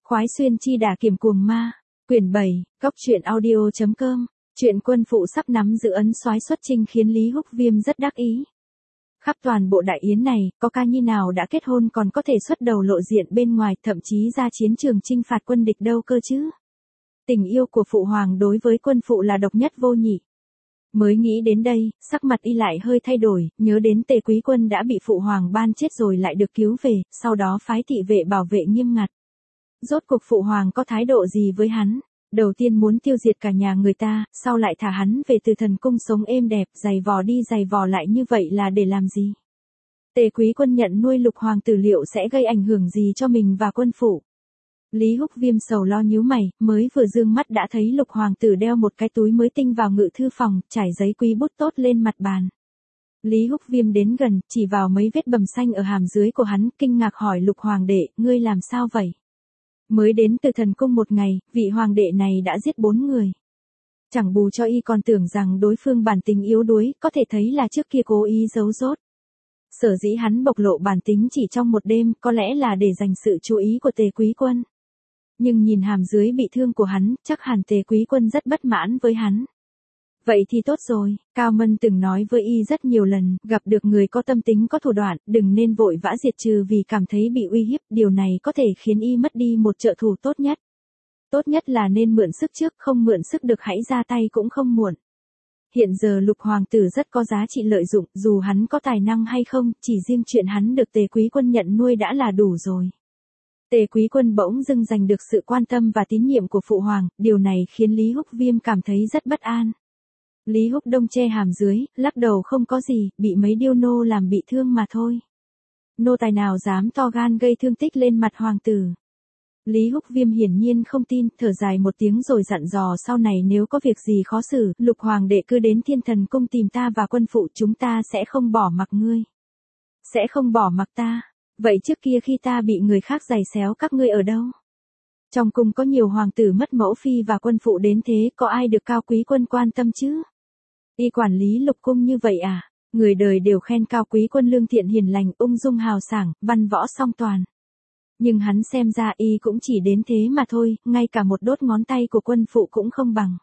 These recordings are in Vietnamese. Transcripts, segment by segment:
Khoái xuyên chi đả kiểm cuồng ma. Quyển 7, Cóc truyện audio.com. Chuyện quân phụ sắp nắm giữ ấn soái xuất chinh khiến Lý Húc Viêm rất đắc ý. Khắp toàn bộ đại yến này, có ca nhi nào đã kết hôn còn có thể xuất đầu lộ diện bên ngoài, thậm chí ra chiến trường chinh phạt quân địch đâu cơ chứ. Tình yêu của phụ hoàng đối với quân phụ là độc nhất vô nhị. Mới nghĩ đến đây, sắc mặt y lại hơi thay đổi, nhớ đến Tề Quý Quân đã bị phụ hoàng ban chết rồi lại được cứu về, sau đó phái thị vệ bảo vệ nghiêm ngặt. Rốt cuộc phụ hoàng có thái độ gì với hắn? Đầu tiên muốn tiêu diệt cả nhà người ta, sau lại thả hắn về Từ Thần Cung sống êm đẹp, giày vò đi giày vò lại như vậy là để làm gì? Tề Quý Quân nhận nuôi Lục hoàng tử liệu sẽ gây ảnh hưởng gì cho mình và quân phụ? Lý Húc Viêm sầu lo nhíu mày, mới vừa dương mắt đã thấy Lục hoàng tử đeo một cái túi mới tinh vào ngự thư phòng, trải giấy quý bút tốt lên mặt bàn. Lý Húc Viêm đến gần, chỉ vào mấy vết bầm xanh ở hàm dưới của hắn, kinh ngạc hỏi Lục hoàng đệ, ngươi làm sao vậy? Mới đến Từ Thần Cung một ngày, vị hoàng đệ này đã giết 4 người. Chẳng bù cho y còn tưởng rằng đối phương bản tính yếu đuối, có thể thấy là trước kia cố ý giấu giốt. Sở dĩ hắn bộc lộ bản tính chỉ trong một đêm, có lẽ là để giành sự chú ý của Tề Quý Quân. Nhưng nhìn hàm dưới bị thương của hắn, chắc hẳn Tề Quý Quân rất bất mãn với hắn. Vậy thì tốt rồi, Cao Mân từng nói với y rất nhiều lần, gặp được người có tâm tính có thủ đoạn, đừng nên vội vã diệt trừ vì cảm thấy bị uy hiếp, điều này có thể khiến y mất đi một trợ thủ tốt nhất. Tốt nhất là nên mượn sức trước, không mượn sức được hãy ra tay cũng không muộn. Hiện giờ Lục hoàng tử rất có giá trị lợi dụng, dù hắn có tài năng hay không, chỉ riêng chuyện hắn được Tề Quý Quân nhận nuôi đã là đủ rồi. Tề Quý Quân bỗng dưng giành được sự quan tâm và tín nhiệm của phụ hoàng, điều này khiến Lý Húc Viêm cảm thấy rất bất an. Lý Húc Đông che hàm dưới, lắc đầu không có gì, bị mấy điêu nô làm bị thương mà thôi. Nô tài nào dám to gan gây thương tích lên mặt hoàng tử. Lý Húc Viêm hiển nhiên không tin, thở dài một tiếng rồi dặn dò sau này nếu có việc gì khó xử, Lục hoàng đệ cứ đến Thiên Thần Cung tìm ta và quân phụ, chúng ta sẽ không bỏ mặc ngươi. Sẽ không bỏ mặc ta. Vậy trước kia khi ta bị người khác giày xéo các ngươi ở đâu? Trong cung có nhiều hoàng tử mất mẫu phi và quân phụ đến thế, có ai được Cao Quý Quân quan tâm chứ? Y quản lý lục cung như vậy à? Người đời đều khen Cao Quý Quân lương thiện hiền lành, ung dung hào sảng, văn võ song toàn. Nhưng hắn xem ra y cũng chỉ đến thế mà thôi, ngay cả một đốt ngón tay của quân phụ cũng không bằng.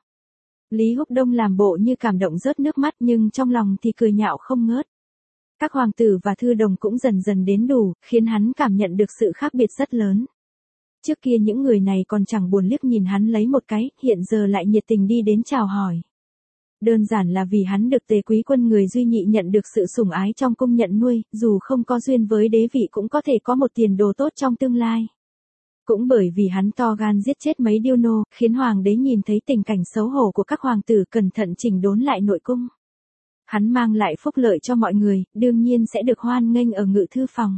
Lý Húc Đông làm bộ như cảm động rớt nước mắt nhưng trong lòng thì cười nhạo không ngớt. Các hoàng tử và thư đồng cũng dần dần đến đủ, khiến hắn cảm nhận được sự khác biệt rất lớn. Trước kia những người này còn chẳng buồn liếc nhìn hắn lấy một cái, hiện giờ lại nhiệt tình đi đến chào hỏi. Đơn giản là vì hắn được Tề Quý Quân người duy nhị nhận được sự sủng ái trong cung nhận nuôi, dù không có duyên với đế vị cũng có thể có một tiền đồ tốt trong tương lai. Cũng bởi vì hắn to gan giết chết mấy điêu nô, khiến hoàng đế nhìn thấy tình cảnh xấu hổ của các hoàng tử cẩn thận chỉnh đốn lại nội cung. Hắn mang lại phúc lợi cho mọi người, đương nhiên sẽ được hoan nghênh ở ngự thư phòng.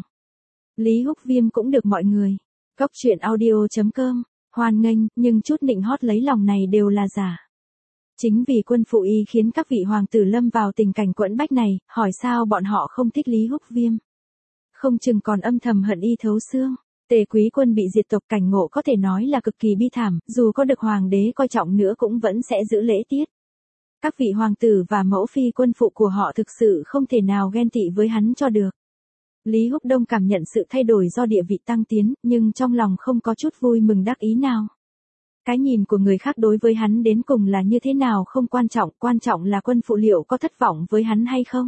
Lý Húc Viêm cũng được mọi người. Cóc truyện audio.com, hoan nghênh, nhưng chút nịnh hót lấy lòng này đều là giả. Chính vì quân phụ y khiến các vị hoàng tử lâm vào tình cảnh quẫn bách này, hỏi sao bọn họ không thích Lý Húc Viêm. Không chừng còn âm thầm hận y thấu xương. Tề Quý Quân bị diệt tộc cảnh ngộ có thể nói là cực kỳ bi thảm, dù có được hoàng đế coi trọng nữa cũng vẫn sẽ giữ lễ tiết. Các vị hoàng tử và mẫu phi quân phụ của họ thực sự không thể nào ghen tị với hắn cho được. Lý Húc Đông cảm nhận sự thay đổi do địa vị tăng tiến, nhưng trong lòng không có chút vui mừng đắc ý nào. Cái nhìn của người khác đối với hắn đến cùng là như thế nào không quan trọng là quân phụ liệu có thất vọng với hắn hay không.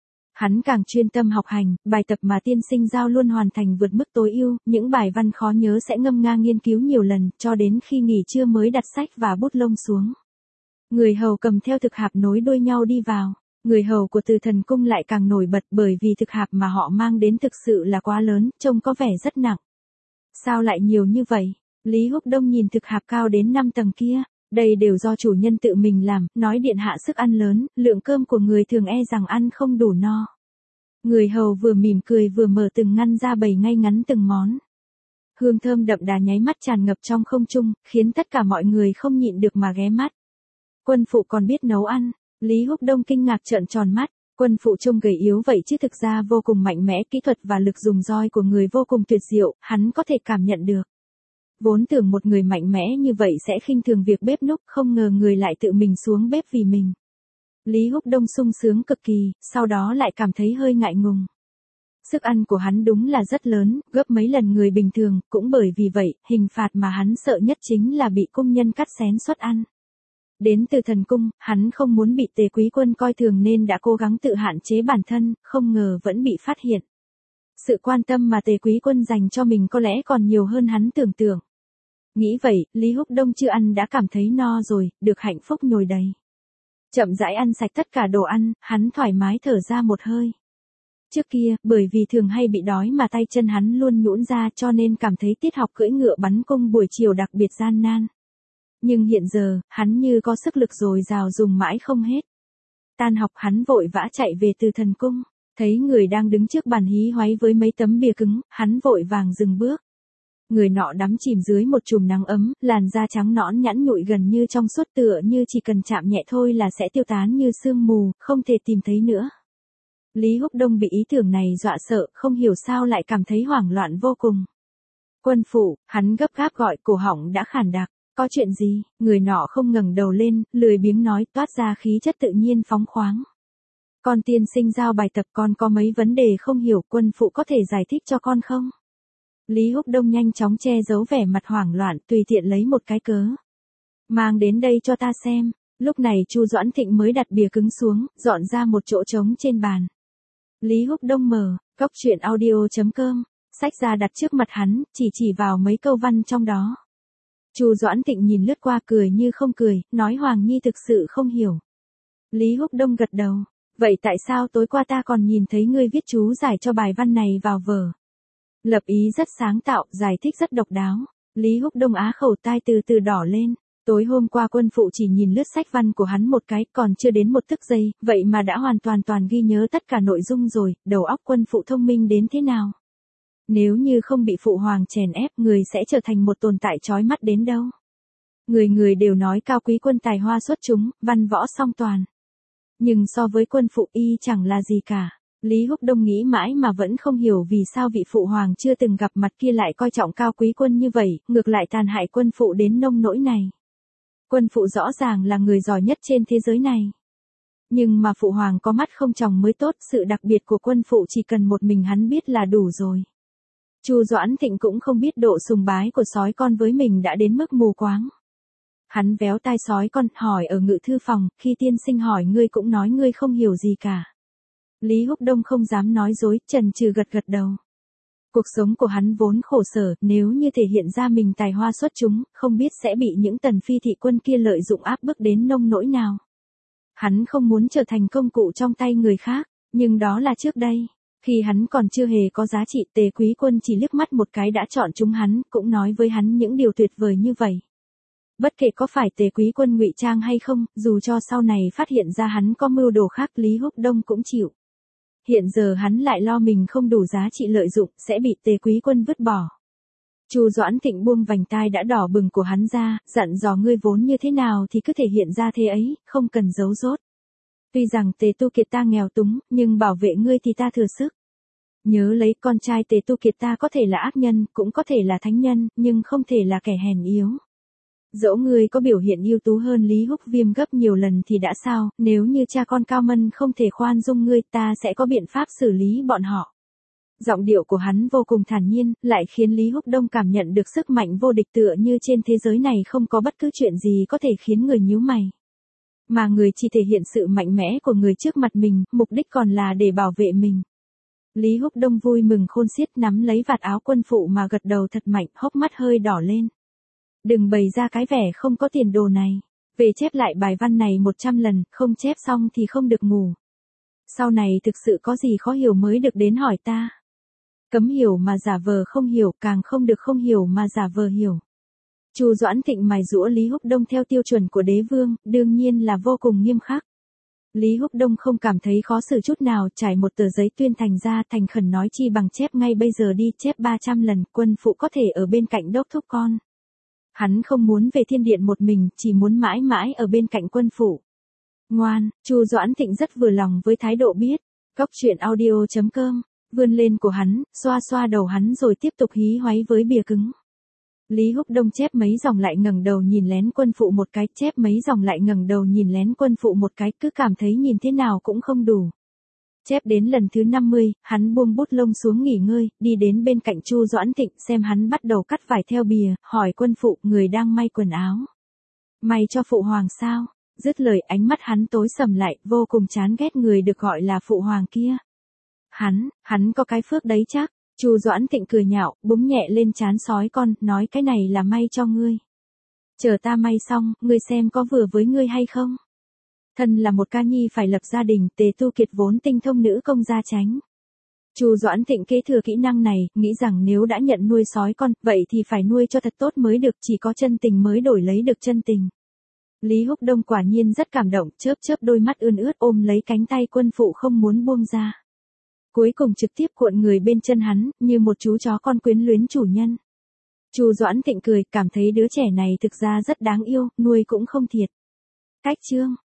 Hắn càng chuyên tâm học hành, bài tập mà tiên sinh giao luôn hoàn thành vượt mức tối ưu, những bài văn khó nhớ sẽ ngâm nga nghiên cứu nhiều lần, cho đến khi nghỉ trưa mới đặt sách và bút lông xuống. Người hầu cầm theo thực hạp nối đuôi nhau đi vào. Người hầu của Từ Thần Cung lại càng nổi bật bởi vì thực hạp mà họ mang đến thực sự là quá lớn, trông có vẻ rất nặng. Sao lại nhiều như vậy? Lý Húc Đông nhìn thực hạp cao đến 5 tầng kia. Đây đều do chủ nhân tự mình làm, nói điện hạ sức ăn lớn, lượng cơm của người thường e rằng ăn không đủ no. Người hầu vừa mỉm cười vừa mở từng ngăn ra bày ngay ngắn từng món. Hương thơm đậm đà nháy mắt tràn ngập trong không trung, khiến tất cả mọi người không nhịn được mà ghé mắt. Quân phụ còn biết nấu ăn. Lý Húc Đông kinh ngạc trợn tròn mắt, quân phụ trông gầy yếu vậy chứ thực ra vô cùng mạnh mẽ, kỹ thuật và lực dùng roi của người vô cùng tuyệt diệu, hắn có thể cảm nhận được. Vốn tưởng một người mạnh mẽ như vậy sẽ khinh thường việc bếp núc, không ngờ người lại tự mình xuống bếp vì mình. Lý Húc Đông sung sướng cực kỳ, sau đó lại cảm thấy hơi ngại ngùng. Sức ăn của hắn đúng là rất lớn, gấp mấy lần người bình thường, cũng bởi vì vậy, hình phạt mà hắn sợ nhất chính là bị cung nhân cắt xén suất ăn. Đến từ thần cung, hắn không muốn bị Tề Quý Quân coi thường nên đã cố gắng tự hạn chế bản thân, không ngờ vẫn bị phát hiện. Sự quan tâm mà Tề Quý Quân dành cho mình có lẽ còn nhiều hơn hắn tưởng tượng. Nghĩ vậy, Lý Húc Đông chưa ăn đã cảm thấy no rồi, được hạnh phúc nhồi đầy. Chậm rãi ăn sạch tất cả đồ ăn, hắn thoải mái thở ra một hơi. Trước kia, bởi vì thường hay bị đói mà tay chân hắn luôn nhũn ra cho nên cảm thấy tiết học cưỡi ngựa bắn cung buổi chiều đặc biệt gian nan. Nhưng hiện giờ, hắn như có sức lực dồi dào dùng mãi không hết. Tan học hắn vội vã chạy về từ thần cung, thấy người đang đứng trước bàn hí hoáy với mấy tấm bìa cứng, hắn vội vàng dừng bước. Người nọ đắm chìm dưới một chùm nắng ấm, làn da trắng nõn nhẵn nhụi gần như trong suốt tựa như chỉ cần chạm nhẹ thôi là sẽ tiêu tán như sương mù, không thể tìm thấy nữa. Lý Húc Đông bị ý tưởng này dọa sợ, không hiểu sao lại cảm thấy hoảng loạn vô cùng. Quân phụ, hắn gấp gáp gọi, cổ họng đã khàn đặc. Có chuyện gì? Người nọ không ngẩng đầu lên, lười biếng nói, toát ra khí chất tự nhiên phóng khoáng. Con tiên sinh giao bài tập, con có mấy vấn đề không hiểu, quân phụ có thể giải thích cho con không? Lý Húc Đông nhanh chóng che giấu vẻ mặt hoảng loạn, tùy tiện lấy một cái cớ. Mang đến đây cho ta xem. Lúc này Chu Doãn Thịnh mới đặt bìa cứng xuống, dọn ra một chỗ trống trên bàn. Lý Húc Đông mở, cốc truyện audio.com, sách ra đặt trước mặt hắn, chỉ vào mấy câu văn trong đó. Chu Doãn Thịnh nhìn lướt qua cười như không cười, nói Hoàng Nhi thực sự không hiểu. Lý Húc Đông gật đầu, vậy tại sao tối qua ta còn nhìn thấy ngươi viết chú giải cho bài văn này vào vở? Lập ý rất sáng tạo, giải thích rất độc đáo. Lý Húc Đông á khẩu tai từ từ đỏ lên. Tối hôm qua quân phụ chỉ nhìn lướt sách văn của hắn một cái, còn chưa đến một tức giây, vậy mà đã toàn ghi nhớ tất cả nội dung rồi, đầu óc quân phụ thông minh đến thế nào? Nếu như không bị phụ hoàng chèn ép, người sẽ trở thành một tồn tại chói mắt đến đâu. Người đều nói Cao Quý Quân tài hoa xuất chúng, văn võ song toàn. Nhưng so với quân phụ y chẳng là gì cả. Lý Húc Đông nghĩ mãi mà vẫn không hiểu vì sao vị phụ hoàng chưa từng gặp mặt kia lại coi trọng Cao Quý Quân như vậy, ngược lại tàn hại quân phụ đến nông nỗi này. Quân phụ rõ ràng là người giỏi nhất trên thế giới này. Nhưng mà phụ hoàng có mắt không tròng mới tốt, sự đặc biệt của quân phụ chỉ cần một mình hắn biết là đủ rồi. Chu Doãn Thịnh cũng không biết độ sùng bái của sói con với mình đã đến mức mù quáng. Hắn véo tai sói con, hỏi ở ngự thư phòng, khi tiên sinh hỏi ngươi cũng nói ngươi không hiểu gì cả. Lý Húc Đông không dám nói dối, chần chừ gật đầu. Cuộc sống của hắn vốn khổ sở, nếu như thể hiện ra mình tài hoa xuất chúng, không biết sẽ bị những tần phi thị quân kia lợi dụng áp bức đến nông nỗi nào. Hắn không muốn trở thành công cụ trong tay người khác, nhưng đó là trước đây. Khi hắn còn chưa hề có giá trị, Tề Quý Quân chỉ liếc mắt một cái đã chọn chúng hắn, cũng nói với hắn những điều tuyệt vời như vậy. Bất kể có phải Tề Quý Quân ngụy trang hay không, dù cho sau này phát hiện ra hắn có mưu đồ khác, Lý Húc Đông cũng chịu. Hiện giờ hắn lại lo mình không đủ giá trị lợi dụng, sẽ bị Tề Quý Quân vứt bỏ. Chu Doãn Thịnh buông vành tai đã đỏ bừng của hắn ra, dặn dò ngươi vốn như thế nào thì cứ thể hiện ra thế ấy, không cần giấu giốt. Tuy rằng Tề Tu Kiệt ta nghèo túng, nhưng bảo vệ ngươi thì ta thừa sức. Nhớ lấy, con trai Tề Tu Kiệt ta có thể là ác nhân, cũng có thể là thánh nhân, nhưng không thể là kẻ hèn yếu. Dẫu ngươi có biểu hiện ưu tú hơn Lý Húc Viêm gấp nhiều lần thì đã sao, nếu như cha con Cao Mân không thể khoan dung ngươi, ta sẽ có biện pháp xử lý bọn họ. Giọng điệu của hắn vô cùng thản nhiên, lại khiến Lý Húc Đông cảm nhận được sức mạnh vô địch, tựa như trên thế giới này không có bất cứ chuyện gì có thể khiến người nhíu mày. Mà người chỉ thể hiện sự mạnh mẽ của người trước mặt mình, mục đích còn là để bảo vệ mình. Lý Húc Đông vui mừng khôn xiết, nắm lấy vạt áo quân phụ mà gật đầu thật mạnh, hốc mắt hơi đỏ lên. Đừng bày ra cái vẻ không có tiền đồ này. Về chép lại bài văn này 100 lần, không chép xong thì không được ngủ. Sau này thực sự có gì khó hiểu mới được đến hỏi ta. Cấm hiểu mà giả vờ không hiểu, càng không được không hiểu mà giả vờ hiểu. Chu Doãn Thịnh mài giũa Lý Húc Đông theo tiêu chuẩn của đế vương, đương nhiên là vô cùng nghiêm khắc. Lý Húc Đông không cảm thấy khó xử chút nào, trải một tờ giấy tuyên thành ra, thành khẩn nói chi bằng chép ngay bây giờ đi, chép 300 lần, quân phụ có thể ở bên cạnh đốc thúc con. Hắn không muốn về thiên điện một mình, chỉ muốn mãi mãi ở bên cạnh quân phụ. Ngoan, Chu Doãn Thịnh rất vừa lòng với thái độ biết. Cốc truyện audio.com, vươn lên của hắn, xoa xoa đầu hắn rồi tiếp tục hí hoáy với bìa cứng. Lý Húc Đông chép mấy dòng lại ngẩng đầu nhìn lén quân phụ một cái, chép mấy dòng lại ngẩng đầu nhìn lén quân phụ một cái, cứ cảm thấy nhìn thế nào cũng không đủ. Chép đến lần thứ 50, hắn buông bút lông xuống nghỉ ngơi, đi đến bên cạnh Chu Doãn Thịnh xem hắn bắt đầu cắt vải theo bìa, hỏi quân phụ, người đang may quần áo. May cho phụ hoàng sao? Dứt lời ánh mắt hắn tối sầm lại, vô cùng chán ghét người được gọi là phụ hoàng kia. Hắn có cái phước đấy chắc. Chu Doãn Thịnh cười nhạo, búng nhẹ lên trán sói con, nói cái này là may cho ngươi. Chờ ta may xong, ngươi xem có vừa với ngươi hay không? Thân là một ca nhi phải lập gia đình, Tề Tu Kiệt vốn tinh thông nữ công gia chánh. Chu Doãn Thịnh kế thừa kỹ năng này, nghĩ rằng nếu đã nhận nuôi sói con, vậy thì phải nuôi cho thật tốt mới được, chỉ có chân tình mới đổi lấy được chân tình. Lý Húc Đông quả nhiên rất cảm động, chớp chớp đôi mắt ươn ướt ôm lấy cánh tay quân phụ không muốn buông ra. Cuối cùng trực tiếp cuộn người bên chân hắn, như một chú chó con quyến luyến chủ nhân. Chu Doãn Thịnh cười, cảm thấy đứa trẻ này thực ra rất đáng yêu, nuôi cũng không thiệt. Cách chương